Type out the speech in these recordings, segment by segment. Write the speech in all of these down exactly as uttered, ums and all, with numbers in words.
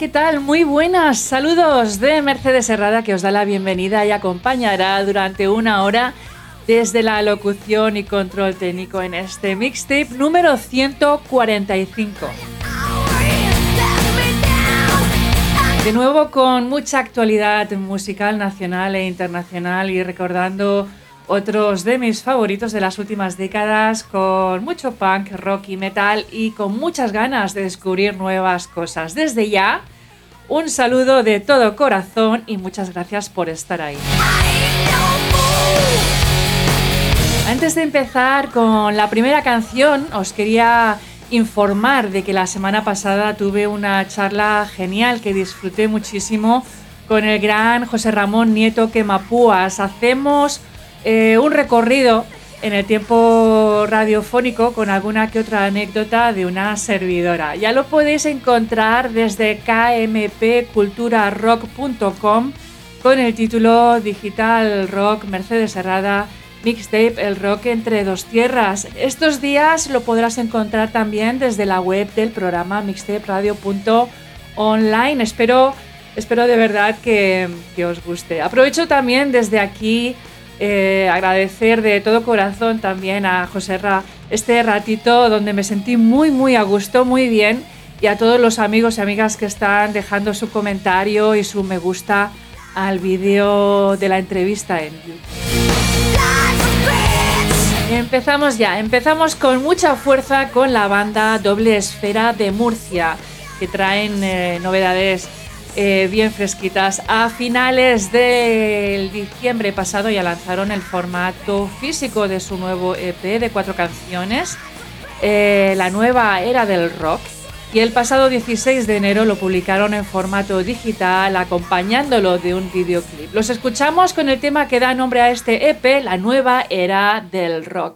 ¿qué tal? Muy buenas, saludos de Mercedes Herrada, que os da la bienvenida y acompañará durante una hora desde la locución y control técnico en este mixtape número ciento cuarenta y cinco. De nuevo con mucha actualidad musical nacional e internacional y recordando otros de mis favoritos de las últimas décadas, con mucho punk, rock y metal y con muchas ganas de descubrir nuevas cosas. Desde ya, un saludo de todo corazón y muchas gracias por estar ahí. Antes de empezar con la primera canción, os quería informar de que la semana pasada tuve una charla genial que disfruté muchísimo con el gran José Ramón Nieto Quemapúas. Hacemos eh, un recorrido en el tiempo radiofónico con alguna que otra anécdota de una servidora. Ya lo podéis encontrar desde k m p cultura rock punto com con el título Digital Rock Mercedes Herrada Mixtape, el rock entre dos tierras. Estos días lo podrás encontrar también desde la web del programa mixtape radio punto online. Espero, espero de verdad que, que os guste. Aprovecho también desde aquí eh, agradecer de todo corazón también a José Ra este ratito donde me sentí muy muy a gusto, muy bien, y a todos los amigos y amigas que están dejando su comentario y su me gusta al vídeo de la entrevista en YouTube. Empezamos ya, empezamos con mucha fuerza con la banda Doble Esfera de Murcia, que traen eh, novedades eh, bien fresquitas. A finales del diciembre pasado ya lanzaron el formato físico de su nuevo E P de cuatro canciones, eh, La Nueva Era del Rock, y el pasado dieciséis de enero lo publicaron en formato digital acompañándolo de un videoclip. Los escuchamos con el tema que da nombre a este E P, La Nueva Era del Rock.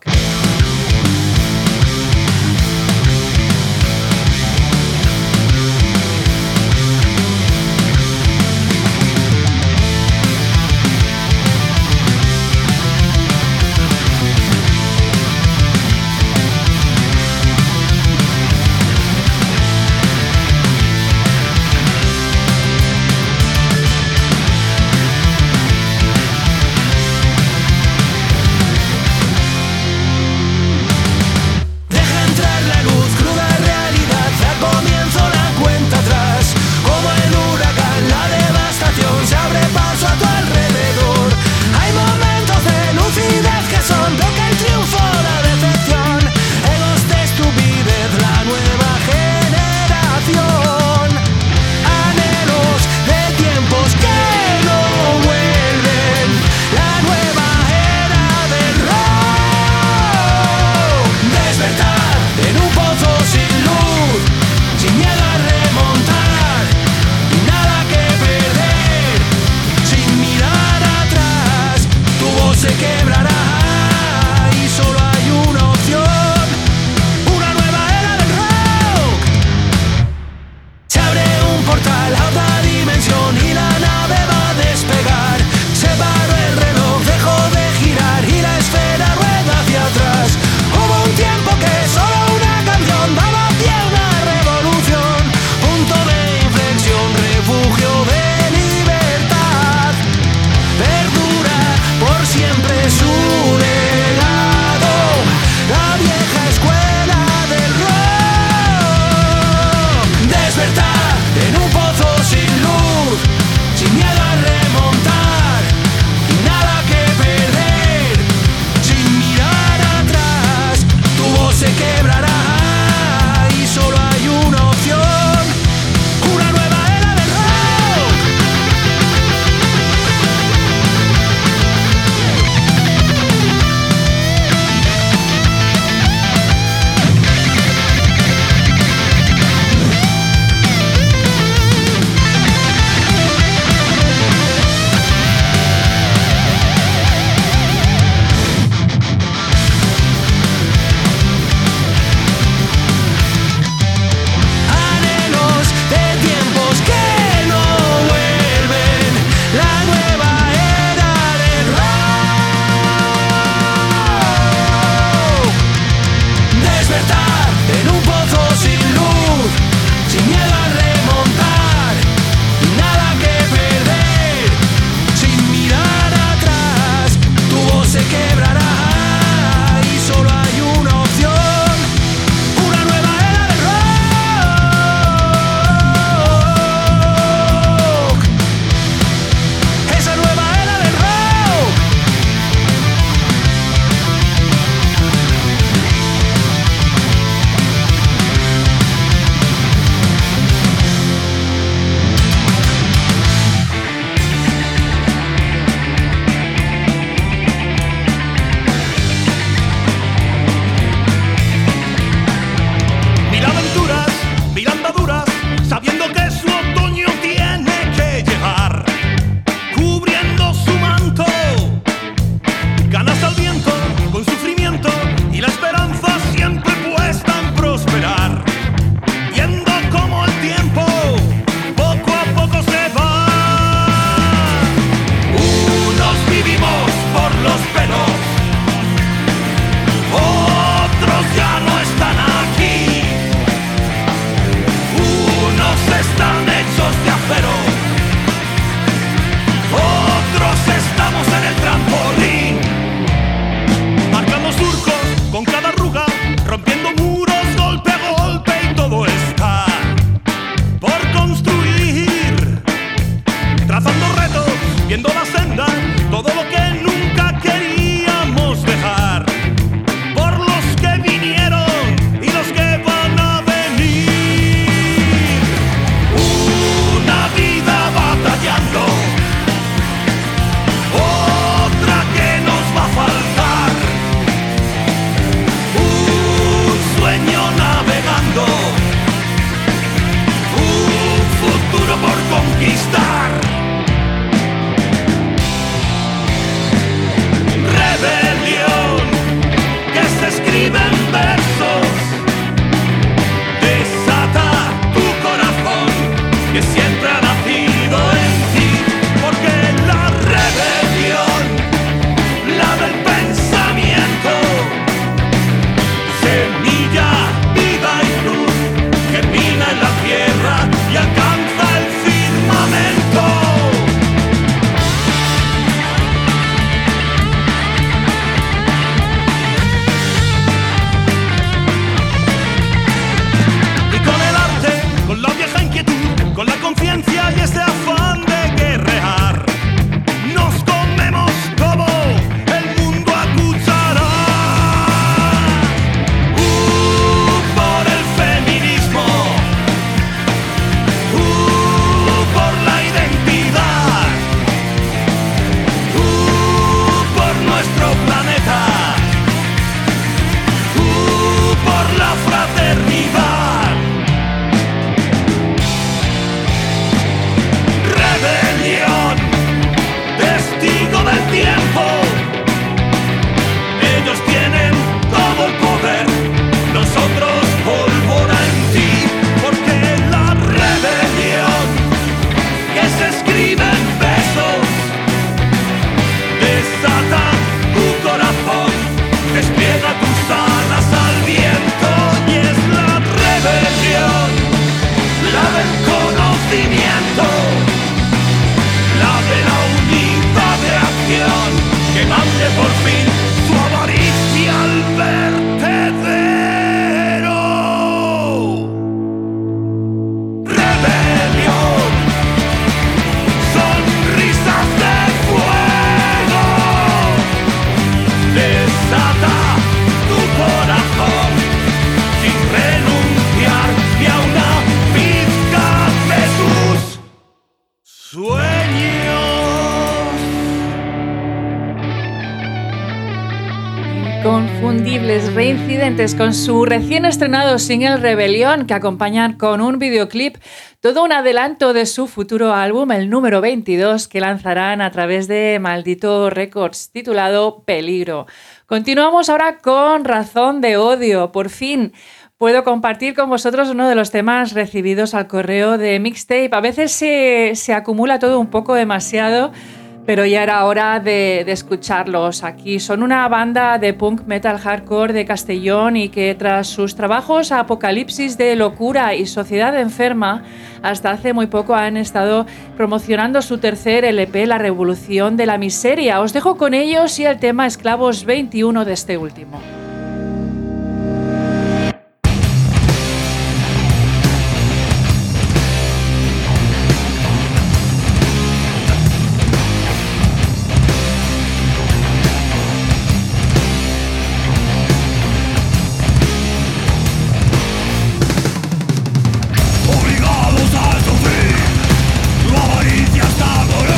indiscutibles Reincidentes con su recién estrenado single Rebelión, que acompañan con un videoclip, todo un adelanto de su futuro álbum, el número veintidós, que lanzarán a través de Maldito Records, titulado Peligro. Continuamos ahora con Razón de Odio. Por fin puedo compartir con vosotros uno de los temas recibidos al correo de Mixtape. A veces se, se acumula todo un poco demasiado, pero ya era hora de, de escucharlos aquí. Son una banda de punk metal hardcore de Castellón y que tras sus trabajos Apocalipsis de Locura y Sociedad Enferma, hasta hace muy poco han estado promocionando su tercer L P, La Revolución de la Miseria. Os dejo con ellos y el tema Esclavos veintiuno de este último.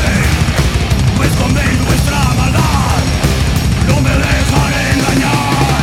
No me dejaré engañar.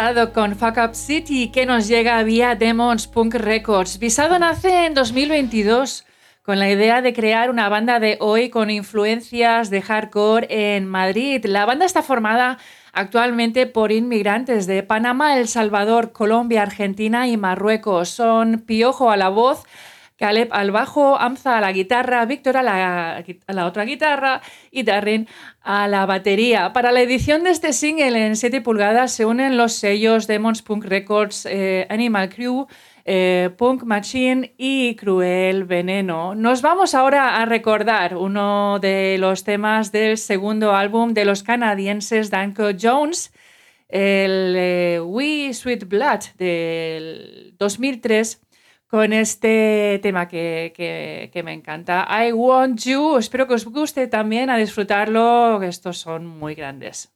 Visado con Fuck Up City, que nos llega vía Demons Punk Records. Visado nace en dos mil veintidós con la idea de crear una banda de hoy con influencias de hardcore en Madrid. La banda está formada actualmente por inmigrantes de Panamá, El Salvador, Colombia, Argentina y Marruecos. Son Piojo a la voz, Caleb al bajo, Amza a la guitarra, Víctor a la, a la otra guitarra y Darren a la batería. Para la edición de este single en siete pulgadas se unen los sellos Demons Punk Records, eh, Animal Crew, eh, Punk Machine y Cruel Veneno. Nos vamos ahora a recordar uno de los temas del segundo álbum de los canadienses Danko Jones, el eh, We Sweet Blood del dos mil tres, con este tema que, que, que me encanta, I Want You. Espero que os guste también, a disfrutarlo, que estos son muy grandes.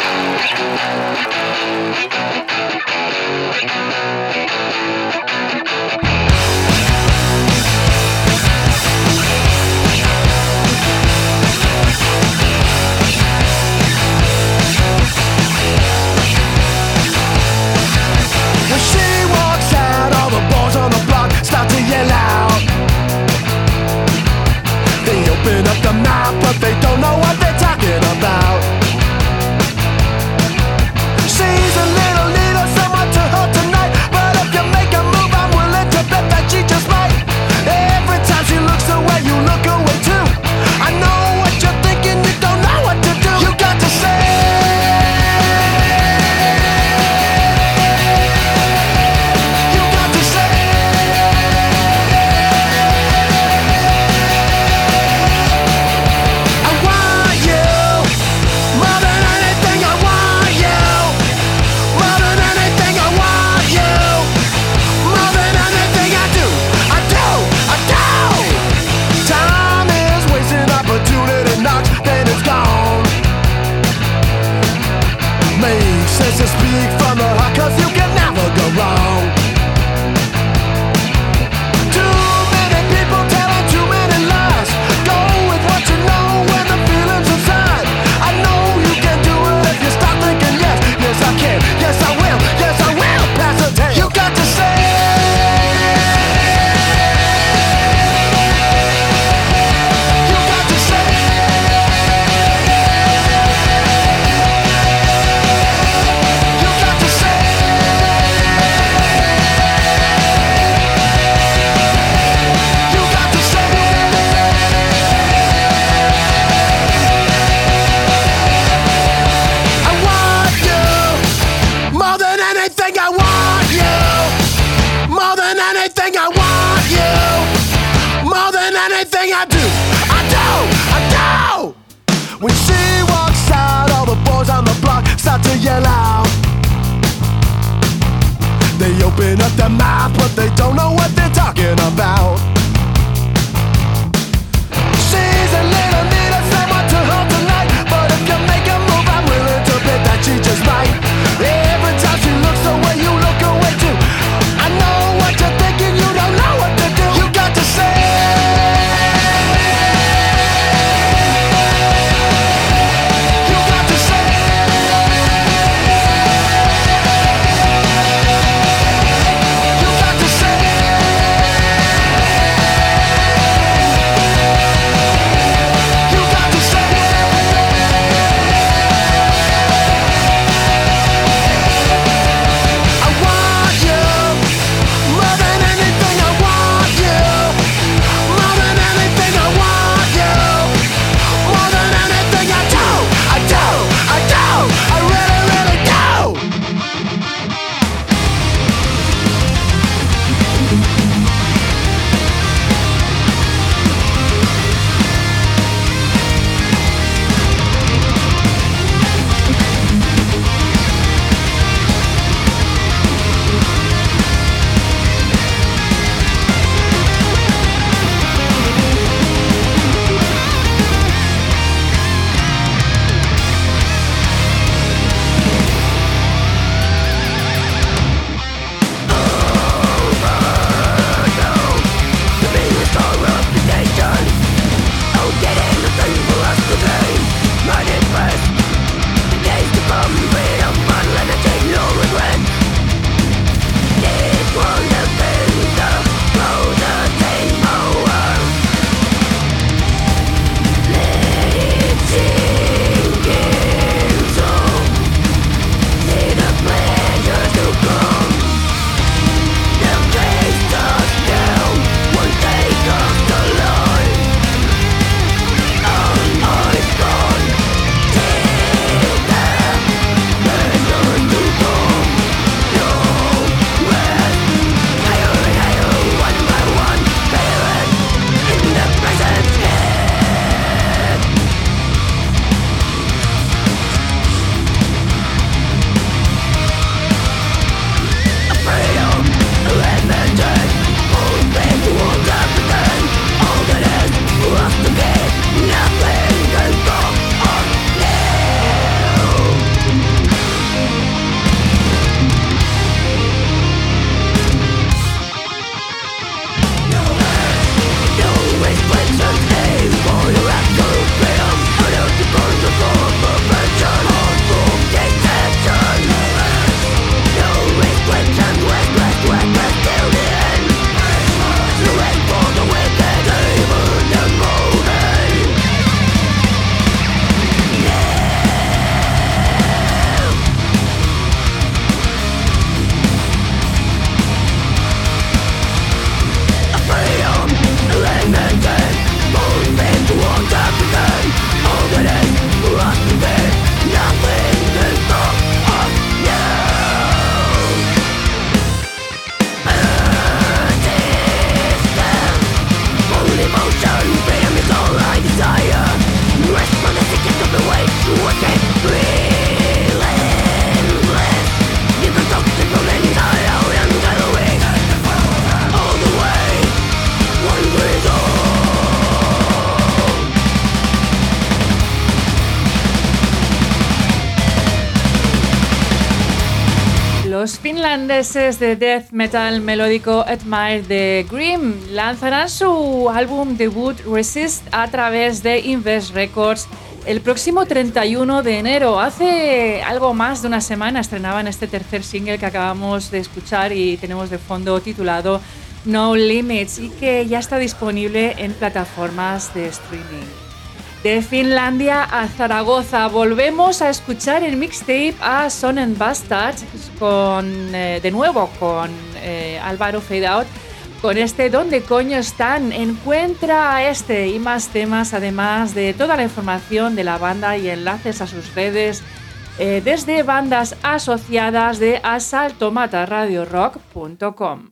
Start to yell out. They open up the mouth, but they don't know what they're talking about. She's a little, little someone to hold tonight, but if you make a move, I'm willing to bet that she just might. Every time she looks away, you look away too. I know what you're thinking, you don't know what to do. You got to say. To speak from the heart, cause you can never go wrong. Too many people telling too many lies. Go with what you know when the feeling's inside. I know you can do it if you start thinking yes. Yes I can, yes I will, yes I will pass the test. You got to say. You got to say. I do, I do, I do. When she walks out, all the boys on the block start to yell out. They open up their mouth, but they don't know what they're talking about. She's a little, little someone to hold tonight, but if you make a move, I'm willing to bet that she just might. Every time she looks away, you look away too. I know what you're thinking, you don't know what to do. You got to say. Yeah. Los finlandeses de death metal melódico Admire the Grim lanzarán su álbum debut Resist a través de Invest Records el próximo treinta y uno de enero. Hace algo más de una semana estrenaban este tercer single que acabamos de escuchar y tenemos de fondo titulado No Limits y que ya está disponible en plataformas de streaming. De Finlandia a Zaragoza volvemos a escuchar el mixtape a Son and Bastard con, eh, de nuevo con eh, Álvaro Fade Out. Con este ¿Dónde coño están? Encuentra este y más temas, además de toda la información de la banda y enlaces a sus redes, eh, desde bandas asociadas de asalto mata radio rock punto com.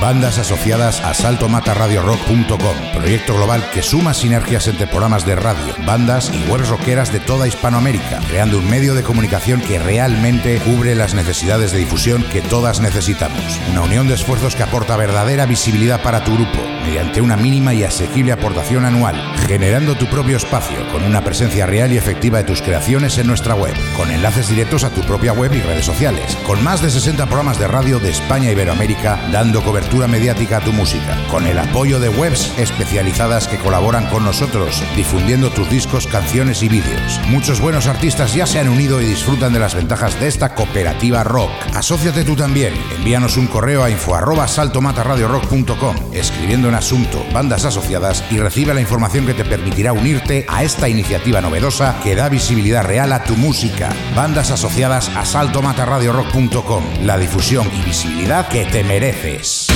Bandas asociadas a salto mata radio rock punto com, proyecto global que suma sinergias entre programas de radio, bandas y webs rockeras de toda Hispanoamérica, creando un medio de comunicación que realmente cubre las necesidades de difusión que todas necesitamos. Una unión de esfuerzos que aporta verdadera visibilidad para tu grupo, mediante una mínima y asequible aportación anual, generando tu propio espacio con una presencia real y efectiva de tus creaciones en nuestra web, con enlaces directos a tu propia web y redes sociales, con más de sesenta programas de radio de España e Iberoamérica dando cobertura mediática a tu música, con el apoyo de webs especializadas que colaboran con nosotros, difundiendo tus discos, canciones y vídeos. Muchos buenos artistas ya se han unido y disfrutan de las ventajas de esta cooperativa rock. Asóciate tú también. Envíanos un correo a info arroba salto mata radio rock punto com, escribiendo en asunto bandas asociadas, y recibe la información que te permitirá unirte a esta iniciativa novedosa que da visibilidad real a tu música. Bandas asociadas a salto mata radio rock punto com, la difusión y visibilidad que te mereces.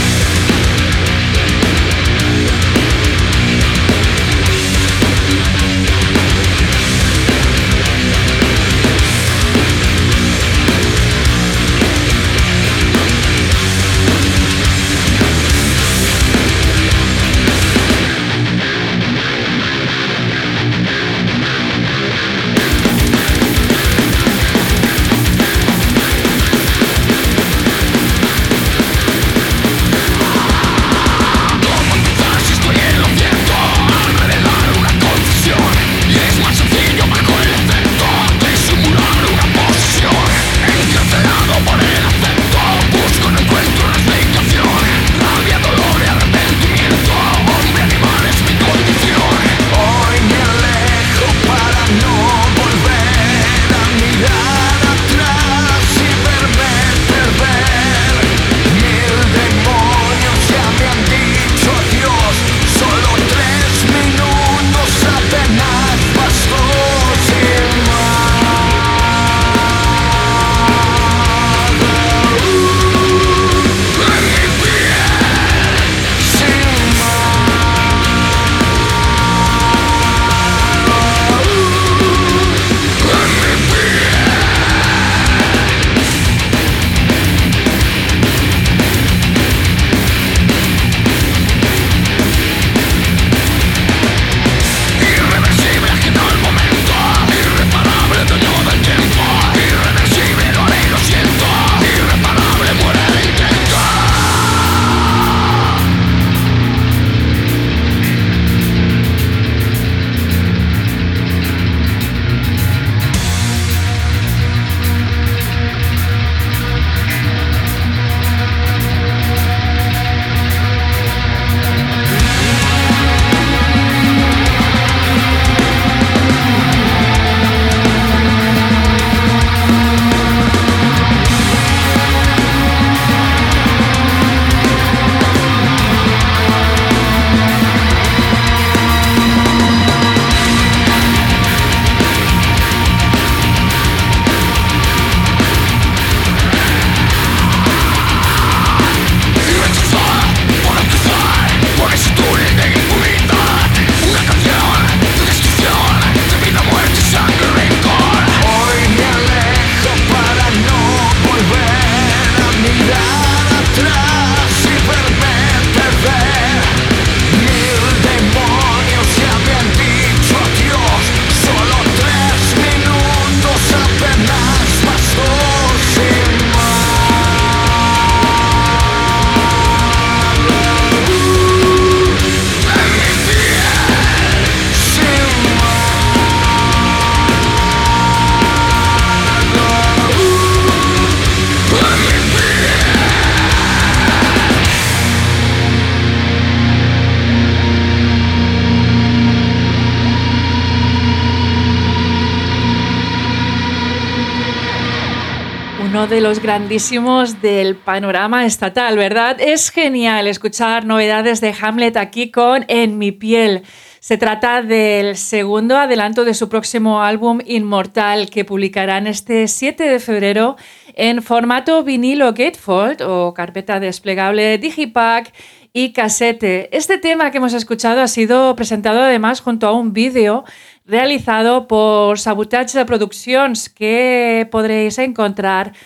uno de los grandísimos del panorama estatal, ¿verdad? Es genial escuchar novedades de Hamlet aquí con En mi piel. Se trata del segundo adelanto de su próximo álbum Inmortal, que publicarán este siete de febrero en formato vinilo gatefold o carpeta desplegable digipack y casete. Este tema que hemos escuchado ha sido presentado además junto a un vídeo realizado por Sabotage Productions, que podréis encontrar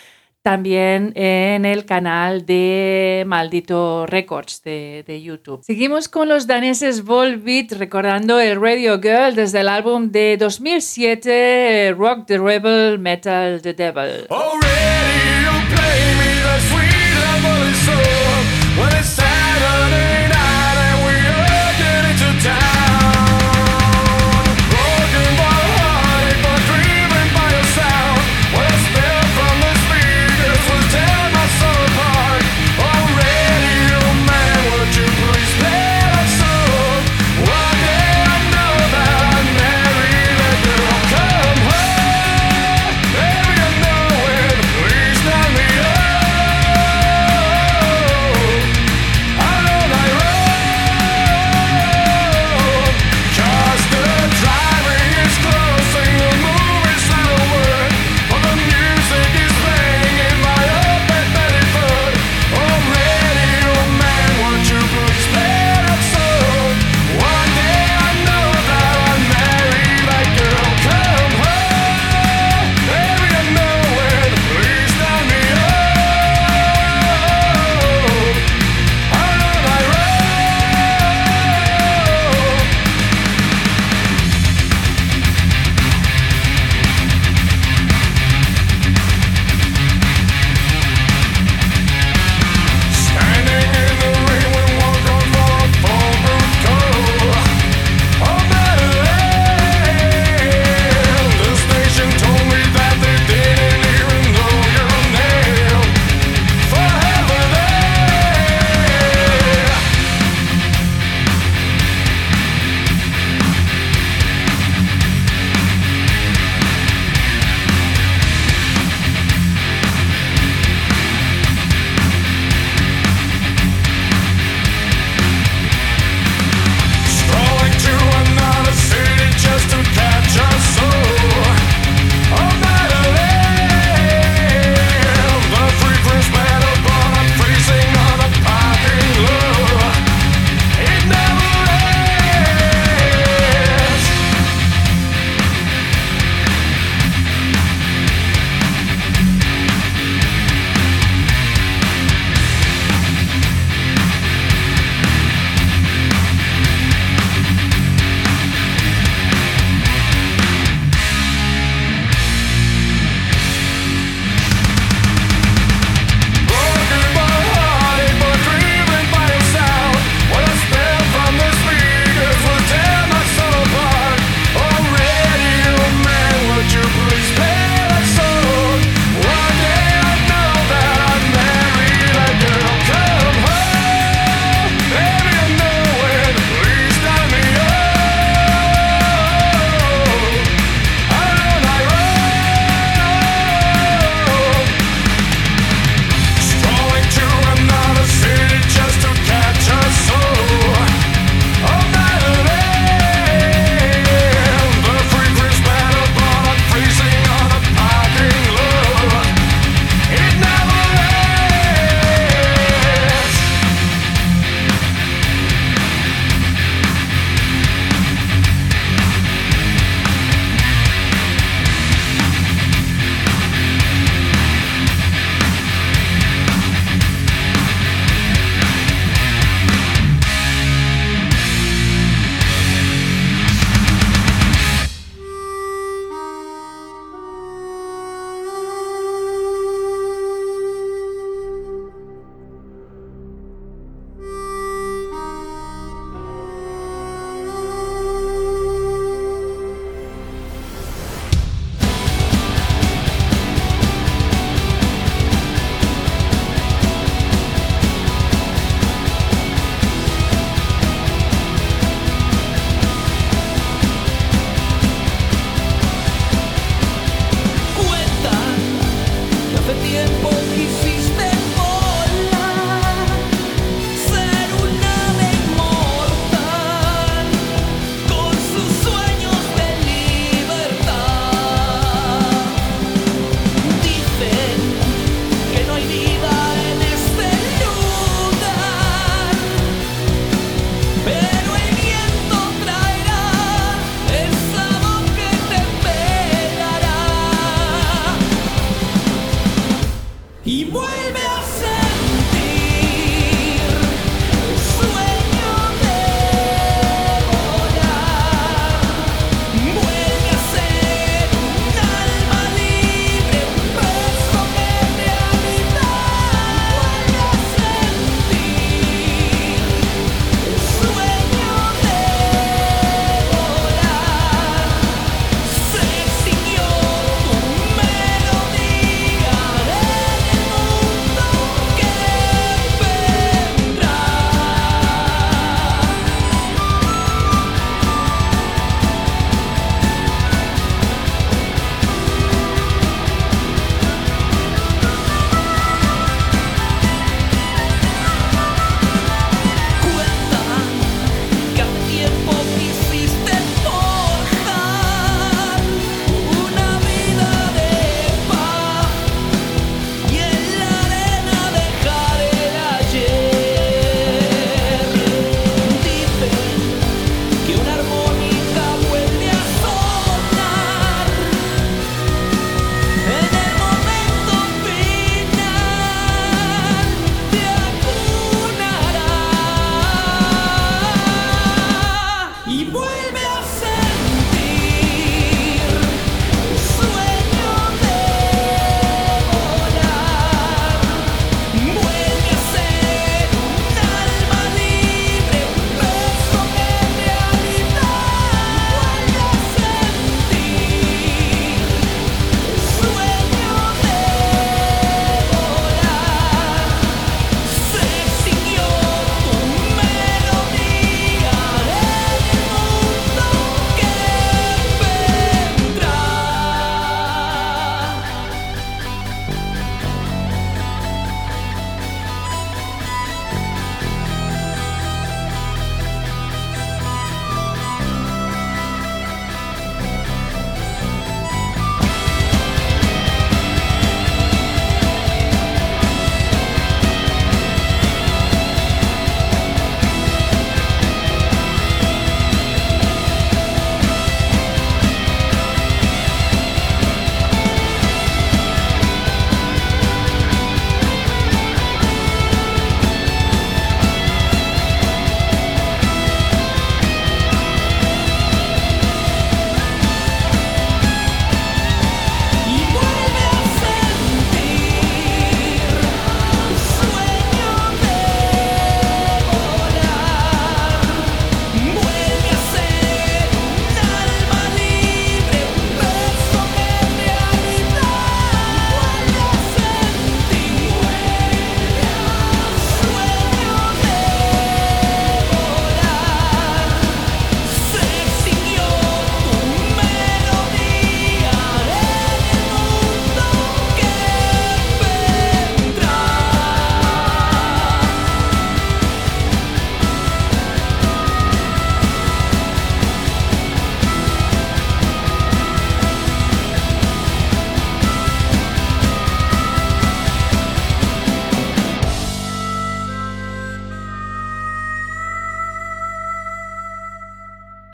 también en el canal de Maldito Records de, de YouTube. Seguimos con los daneses Volbeat recordando el Radio Girl desde el álbum de dos mil siete Rock the Rebel, Metal the Devil. Already you play me the sweet lovely soul when it's Saturday night and we all get into town. Broken by heartache but dreaming by your sound. What a spell from the speakers will tear my soul apart. Already you man, would you please play that song? One day I know that I'll marry that girl. Come home, baby, I know it. Please let me up.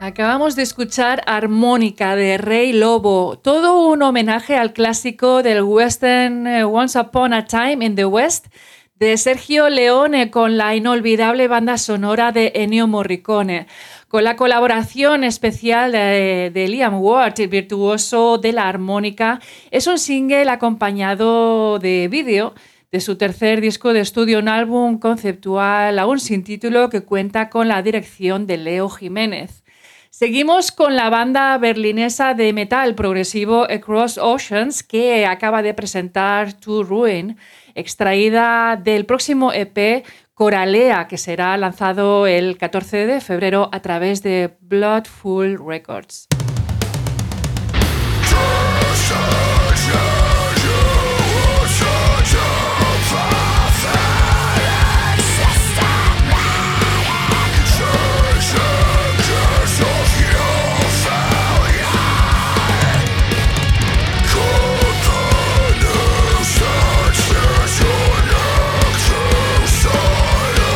Acabamos de escuchar Armónica de Rey Lobo, todo un homenaje al clásico del western Once Upon a Time in the West de Sergio Leone con la inolvidable banda sonora de Ennio Morricone, con la colaboración especial de, de Liam Ward, el virtuoso de la armónica. Es un single acompañado de vídeo de su tercer disco de estudio, un álbum conceptual aún sin título que cuenta con la dirección de Leo Jiménez. Seguimos con la banda berlinesa de metal progresivo Across Oceans, que acaba de presentar To Ruin, extraída del próximo E P Coralea, que será lanzado el catorce de febrero a través de Bloodful Records.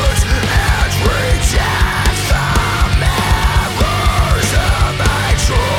Control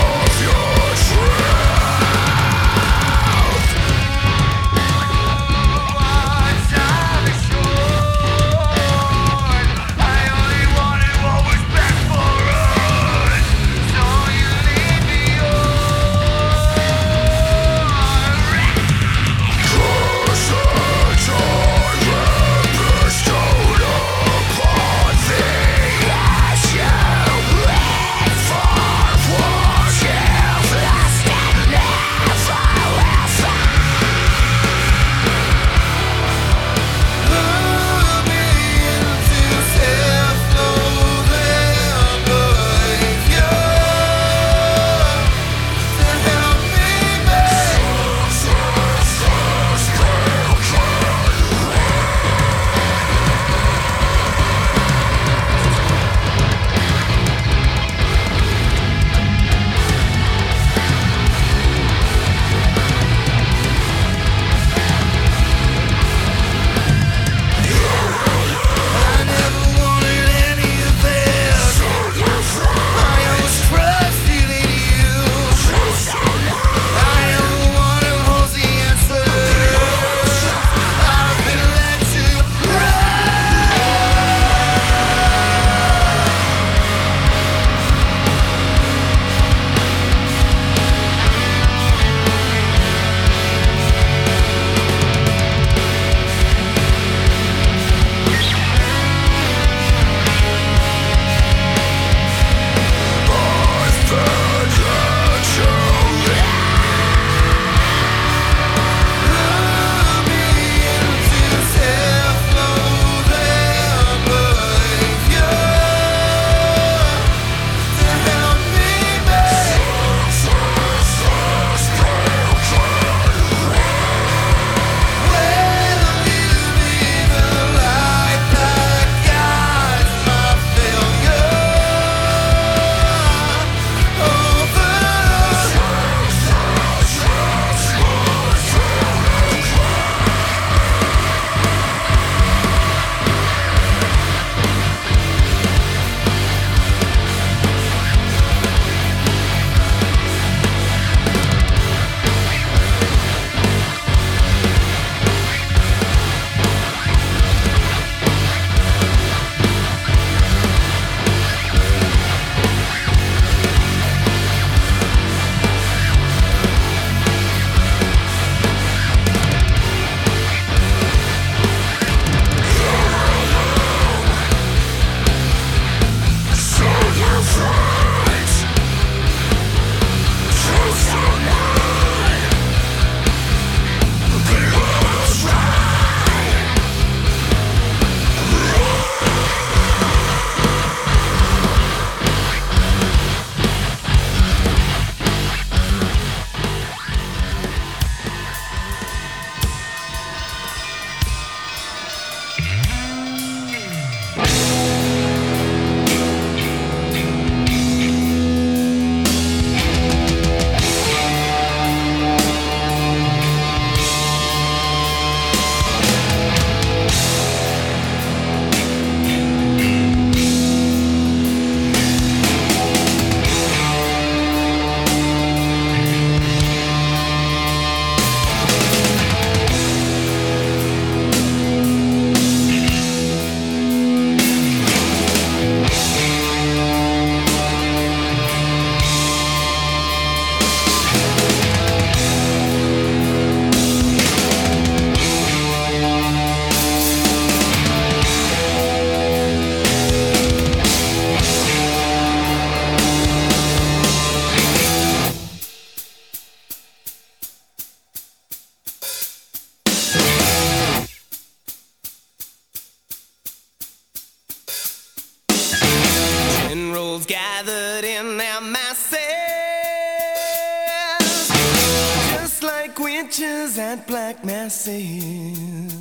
witches and black masses,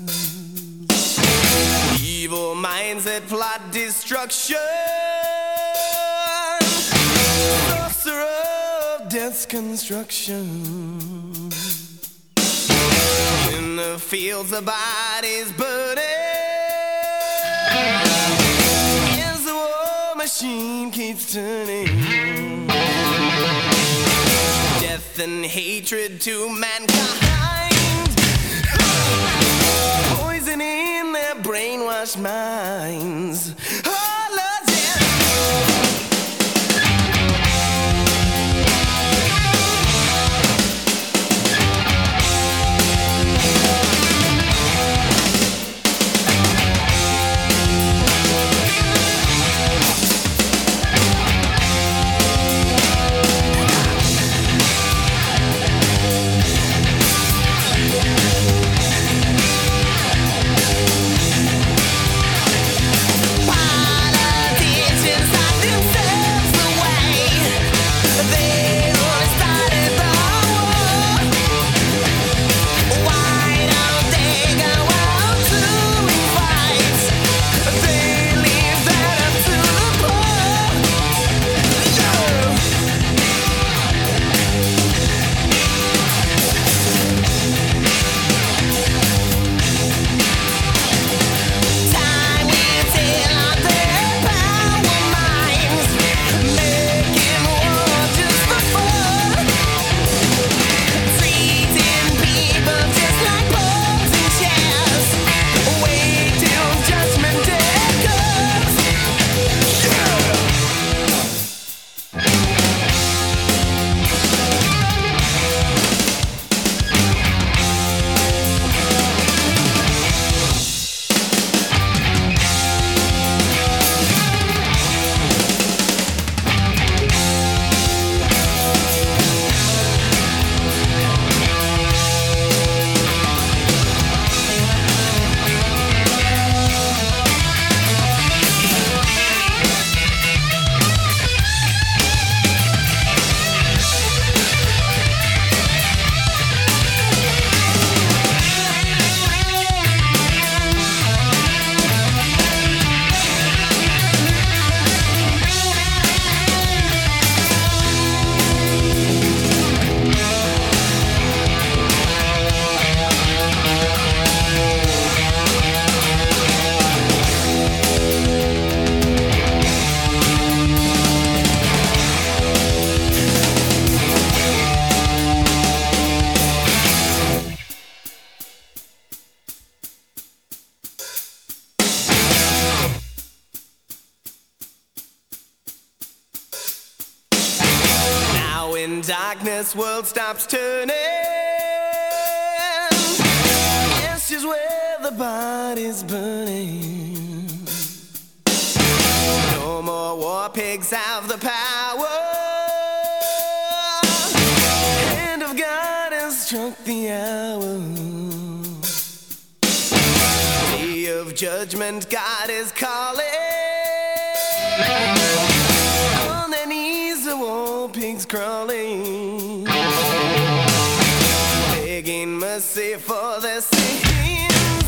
evil minds that plot destruction, sorcerer of death's construction. In the fields the bodies burning, as the war machine keeps turning. Death and hatred to mankind, poison in their brainwashed minds. Oh, Lord, yeah. Darkness, world stops turning. It's just where the body's burning. No more war pigs have the power. Hand of God has struck the hour. Day of judgment, God is calling. On their knees, the war pigs crawling, begging mercy for their sins.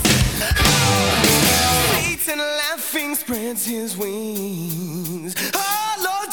Satan laughing spreads his wings. Oh, Lord,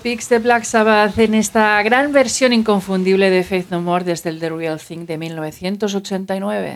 Pigs de Black Sabbath en esta gran versión inconfundible de Faith No More desde el The Real Thing de mil novecientos ochenta y nueve.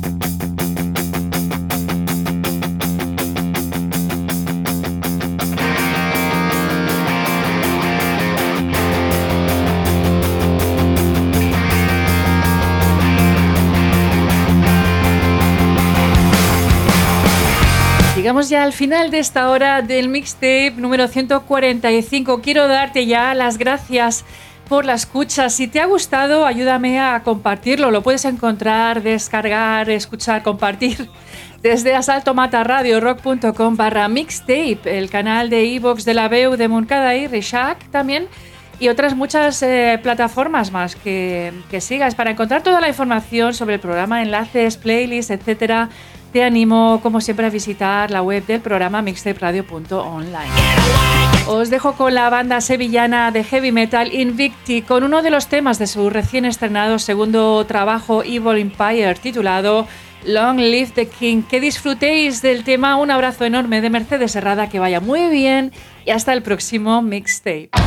Llegamos ya al final de esta hora del mixtape número ciento cuarenta y cinco. Quiero darte ya las gracias por la escucha. Si te ha gustado, ayúdame a compartirlo. Lo puedes encontrar, descargar, escuchar, compartir desde asaltomatarradiorock.com barra mixtape, el canal de iVoox de la veu de Moncada y Rishak también, y otras muchas eh, plataformas más que, que sigas. Para encontrar toda la información sobre el programa, enlaces, playlists, etcétera, te animo, como siempre, a visitar la web del programa mixtaperadio punto online. Os dejo con la banda sevillana de heavy metal Invicti, con uno de los temas de su recién estrenado segundo trabajo Evil Empire, titulado Long Live the King. Que disfrutéis del tema. Un abrazo enorme de Mercedes Herrada, que vaya muy bien y hasta el próximo mixtape.